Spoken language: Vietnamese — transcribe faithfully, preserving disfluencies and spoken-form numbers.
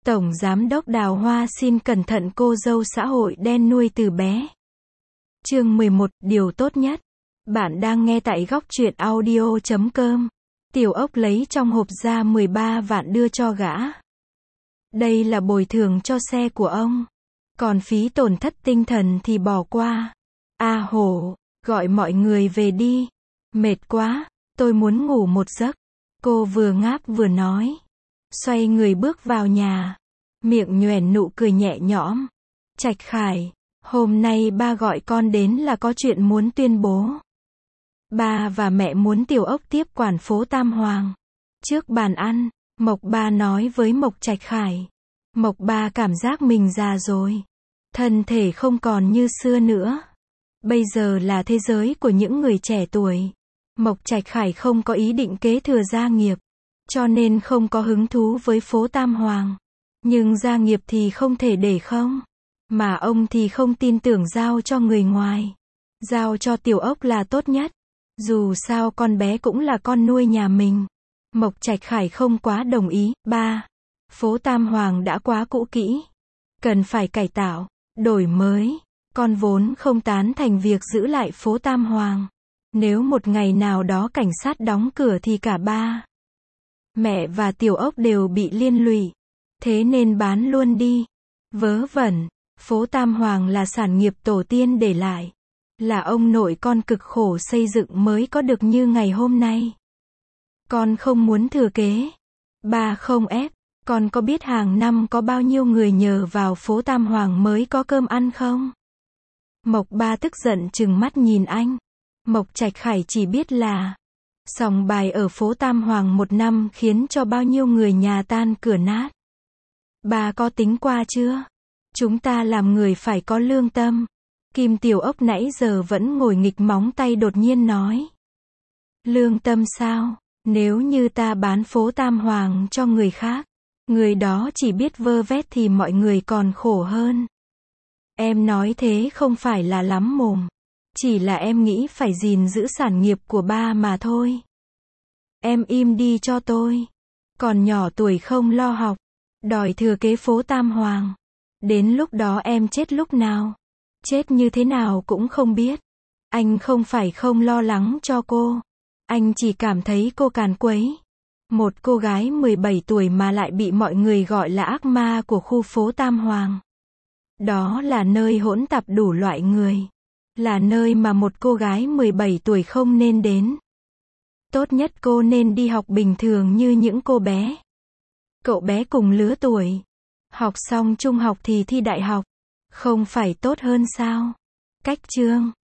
Tổng Giám đốc Đào Hoa xin cẩn thận cô dâu xã hội đen nuôi từ bé. Chương mười một, điều tốt nhất. Bạn đang nghe tại góc truyện audio chấm com. Tiểu Ốc lấy trong hộp ra mười ba vạn đưa cho gã. Đây là bồi thường cho xe của ông. Còn phí tổn thất tinh thần thì bỏ qua. A hổ, gọi mọi người về đi. Mệt quá, tôi muốn ngủ một giấc. Cô vừa ngáp vừa nói. Xoay người bước vào nhà. Miệng nhoẻn nụ cười nhẹ nhõm. Trạch Khải, hôm nay ba gọi con đến là có chuyện muốn tuyên bố. Ba và mẹ muốn Tiểu Ốc tiếp quản phố Tam Hoàng. Trước bàn ăn, Mộc Ba nói với Mộc Trạch Khải. Mộc Ba cảm giác mình già rồi. Thân thể không còn như xưa nữa. Bây giờ là thế giới của những người trẻ tuổi. Mộc Trạch Khải không có ý định kế thừa gia nghiệp, cho nên không có hứng thú với phố Tam Hoàng. Nhưng gia nghiệp thì không thể để không. Mà ông thì không tin tưởng giao cho người ngoài. Giao cho Tiểu Ốc là tốt nhất. Dù sao con bé cũng là con nuôi nhà mình. Mộc Trạch Khải không quá đồng ý. Ba, phố Tam Hoàng đã quá cũ kỹ. Cần phải cải tạo, đổi mới. Con vốn không tán thành việc giữ lại phố Tam Hoàng. Nếu một ngày nào đó cảnh sát đóng cửa thì cả ba, mẹ và Tiểu Ốc đều bị liên lụy. Thế nên bán luôn đi. Vớ vẩn, phố Tam Hoàng là sản nghiệp tổ tiên để lại. Là ông nội con cực khổ xây dựng mới có được như ngày hôm nay. Con không muốn thừa kế. Ba không ép. Con có biết hàng năm có bao nhiêu người nhờ vào phố Tam Hoàng mới có cơm ăn không? Mộc Ba tức giận trừng mắt nhìn anh. Mộc Trạch Khải chỉ biết là sòng bài ở phố Tam Hoàng một năm khiến cho bao nhiêu người nhà tan cửa nát. Ba có tính qua chưa? Chúng ta làm người phải có lương tâm. Kim Tiểu Ốc nãy giờ vẫn ngồi nghịch móng tay đột nhiên nói. Lương tâm sao? Nếu như ta bán phố Tam Hoàng cho người khác, người đó chỉ biết vơ vét thì mọi người còn khổ hơn. Em nói thế không phải là lắm mồm. Chỉ là em nghĩ phải gìn giữ sản nghiệp của ba mà thôi. Em im đi cho tôi. Còn nhỏ tuổi không lo học, đòi thừa kế phố Tam Hoàng. Đến lúc đó em chết lúc nào, chết như thế nào cũng không biết. Anh không phải không lo lắng cho cô. Anh chỉ cảm thấy cô càn quấy. Một cô gái mười bảy tuổi mà lại bị mọi người gọi là ác ma của khu phố Tam Hoàng. Đó là nơi hỗn tạp đủ loại người. Là nơi mà một cô gái mười bảy tuổi không nên đến. Tốt nhất cô nên đi học bình thường như những cô bé. Cậu bé cùng lứa tuổi. Học xong trung học thì thi đại học. Không phải tốt hơn sao? Cách chương